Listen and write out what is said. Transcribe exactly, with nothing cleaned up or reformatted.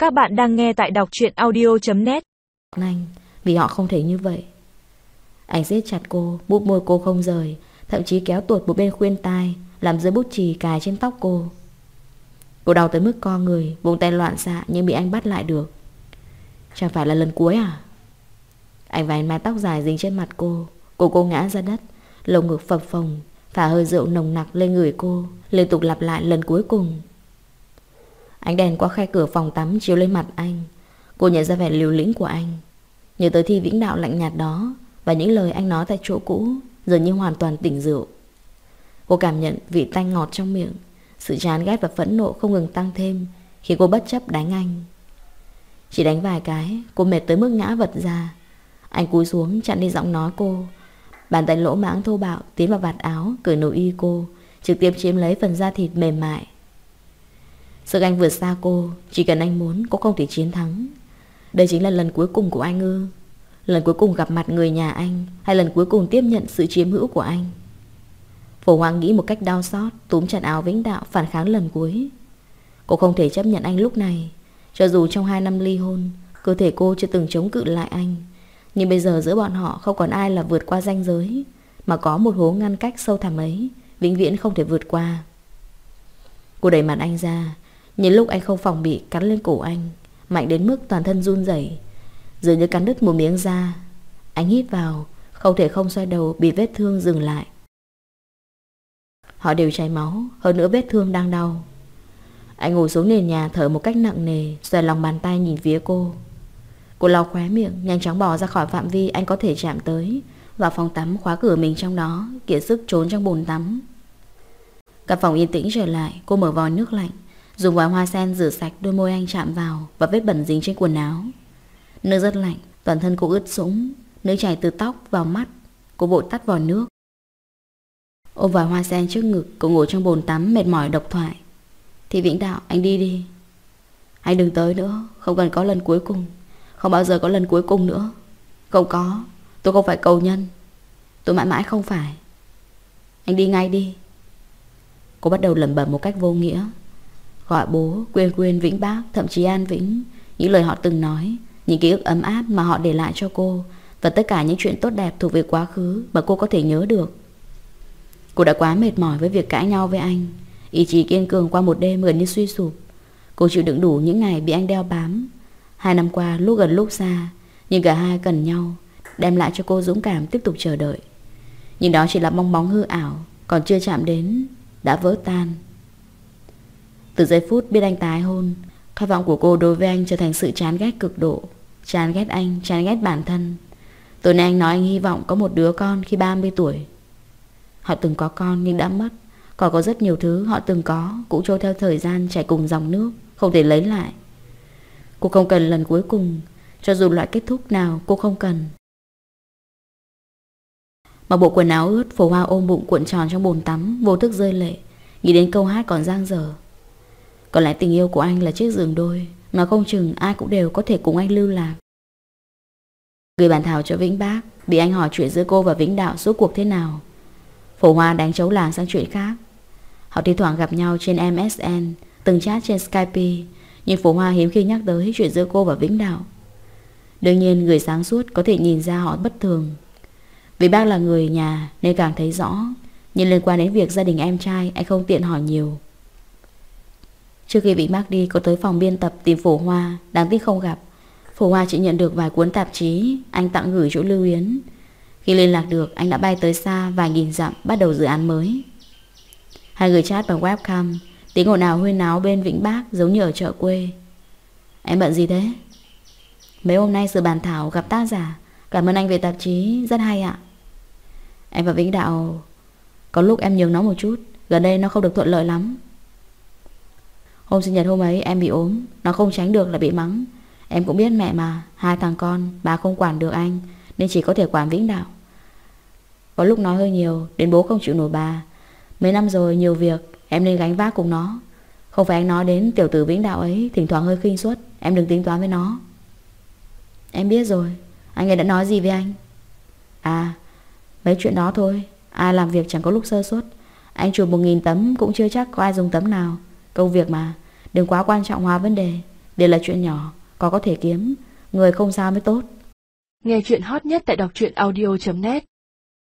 Các bạn đang nghe tại đọc truyện audio chấm net. Anh, vì họ không thể như vậy. Anh siết chặt cô, bút môi cô không rời, thậm chí kéo tuột một bên khuyên tai, làm rơi bút chì cài trên tóc cô. Cô đau tới mức co người, vùng tay loạn xạ nhưng bị anh bắt lại được. Chẳng phải là lần cuối à? Anh vén mái tóc dài dính trên mặt cô. Cô cô ngã ra đất, lồng ngực phập phồng, phả hơi rượu nồng nặc lên người cô, liên tục lặp lại lần cuối cùng. Ánh đèn qua khe cửa phòng tắm chiếu lên mặt anh. Cô nhận ra vẻ liều lĩnh của anh, nhớ tới Thi Vĩnh Đạo lạnh nhạt đó và những lời anh nói tại chỗ cũ, dường như hoàn toàn tỉnh rượu. Cô cảm nhận vị tanh ngọt trong miệng. Sự chán ghét và phẫn nộ không ngừng tăng thêm khi cô bất chấp đánh anh. Chỉ đánh vài cái, cô mệt tới mức ngã vật ra. Anh cúi xuống chặn đi giọng nói cô. Bàn tay lỗ mãng thô bạo tiến vào vạt áo, cởi nội y cô, trực tiếp chiếm lấy phần da thịt mềm mại. Sức anh vượt xa cô. Chỉ cần anh muốn, cô không thể chiến thắng. Đây chính là lần cuối cùng của anh ư? Lần cuối cùng gặp mặt người nhà anh, hay lần cuối cùng tiếp nhận sự chiếm hữu của anh? Phổ Hoa nghĩ một cách đau xót, túm chặt áo Vĩnh Đạo phản kháng lần cuối. Cô không thể chấp nhận anh lúc này. Cho dù trong hai năm ly hôn, cơ thể cô chưa từng chống cự lại anh, nhưng bây giờ giữa bọn họ không còn ai là vượt qua ranh giới, mà có một hố ngăn cách sâu thẳm ấy, vĩnh viễn không thể vượt qua. Cô đẩy mặt anh ra, nhưng lúc anh không phòng bị cắn lên cổ anh, mạnh đến mức toàn thân run rẩy, dường như cắn đứt một miếng da. Anh hít vào, không thể không xoay đầu bị vết thương dừng lại. Họ đều chảy máu, hơn nữa vết thương đang đau. Anh ngồi xuống nền nhà thở một cách nặng nề, xòe lòng bàn tay nhìn phía cô. Cô lau khóe miệng, nhanh chóng bỏ ra khỏi phạm vi anh có thể chạm tới, vào phòng tắm khóa cửa mình trong đó, kiệt sức trốn trong bồn tắm. Căn phòng yên tĩnh trở lại, cô mở vòi nước lạnh, dùng vòi hoa sen rửa sạch đôi môi anh chạm vào và vết bẩn dính trên quần áo. Nước rất lạnh, toàn thân cô ướt sũng, nước chảy từ tóc vào mắt. Cô vội tắt vòi nước. Ôm vòi hoa sen trước ngực, cô ngồi trong bồn tắm mệt mỏi độc thoại. Thì Vĩnh Đạo, anh đi đi. Anh đừng tới nữa, không cần có lần cuối cùng. Không bao giờ có lần cuối cùng nữa. Không có, tôi không phải cầu nhân. Tôi mãi mãi không phải. Anh đi ngay đi. Cô bắt đầu lẩm bẩm một cách vô nghĩa, gọi bố, Quyên Quyên, Vĩnh Bác, thậm chí An Vĩnh. Những lời họ từng nói, những ký ức ấm áp mà họ để lại cho cô, và tất cả những chuyện tốt đẹp thuộc về quá khứ mà cô có thể nhớ được. Cô đã quá mệt mỏi với việc cãi nhau với anh. Ý chí kiên cường qua một đêm gần như suy sụp. Cô chịu đựng đủ những ngày bị anh đeo bám. Hai năm qua lúc gần lúc xa, nhưng cả hai cần nhau, đem lại cho cô dũng cảm tiếp tục chờ đợi. Nhưng đó chỉ là bong bóng hư ảo, còn chưa chạm đến đã vỡ tan. Từ giây phút biết anh tái hôn, khát vọng của cô đối với anh trở thành sự chán ghét cực độ. Chán ghét anh, chán ghét bản thân. Tối nay anh nói anh hy vọng có một đứa con khi ba mươi tuổi. Họ từng có con nhưng đã mất. Còn có rất nhiều thứ họ từng có cũng trôi theo thời gian chảy cùng dòng nước, không thể lấy lại. Cô không cần lần cuối cùng, cho dù loại kết thúc nào cô không cần. Mặc bộ quần áo ướt, Phổ Hoa ôm bụng cuộn tròn trong bồn tắm, vô thức rơi lệ, nghĩ đến câu hát còn dang dở. Có lẽ tình yêu của anh là chiếc giường đôi, nói không chừng ai cũng đều có thể cùng anh lưu lạc. Gửi bản thảo cho Vĩnh Bác, bị anh hỏi chuyện giữa cô và Vĩnh Đạo suốt cuộc thế nào. Phổ Hoa đánh trống làng sang chuyện khác. Họ thi thoảng gặp nhau trên em ét en, từng chat trên Skype, nhưng Phổ Hoa hiếm khi nhắc tới chuyện giữa cô và Vĩnh Đạo. Đương nhiên người sáng suốt có thể nhìn ra họ bất thường. Vì bác là người nhà nên càng thấy rõ, nhưng liên quan đến việc gia đình em trai anh không tiện hỏi nhiều. Trước khi Vĩnh Bác đi, có tới phòng biên tập tìm Phổ Hoa, đáng tiếc không gặp. Phổ Hoa chỉ nhận được vài cuốn tạp chí anh tặng gửi chỗ Lưu Yến. Khi liên lạc được, anh đã bay tới xa vài nghìn dặm bắt đầu dự án mới. Hai người chat bằng webcam, tiếng ồn ào huyên náo bên Vĩnh Bác giống như ở chợ quê. Em bận gì thế? Mấy hôm nay sửa bản thảo gặp tác giả. Cảm ơn anh về tạp chí, rất hay ạ. Em và Vĩnh Đạo có lúc em nhường nó một chút, gần đây nó không được thuận lợi lắm. Hôm sinh nhật hôm ấy em bị ốm, nó không tránh được là bị mắng. Em cũng biết mẹ mà, hai thằng con, bà không quản được anh, nên chỉ có thể quản Vĩnh Đạo. Có lúc nói hơi nhiều, đến bố không chịu nổi bà. Mấy năm rồi nhiều việc, em nên gánh vác cùng nó. Không phải anh nói đến tiểu tử Vĩnh Đạo ấy thỉnh thoảng hơi khinh suất, em đừng tính toán với nó. Em biết rồi. Anh ấy đã nói gì với anh? À, mấy chuyện đó thôi. Ai làm việc chẳng có lúc sơ suất. Anh chụp một nghìn tấm cũng chưa chắc có ai dùng tấm nào. Công việc mà, đừng quá quan trọng hóa vấn đề. Đều là chuyện nhỏ, có có thể kiếm. Người không sao mới tốt. Nghe chuyện hot nhất tại đọc truyện audio chấm net.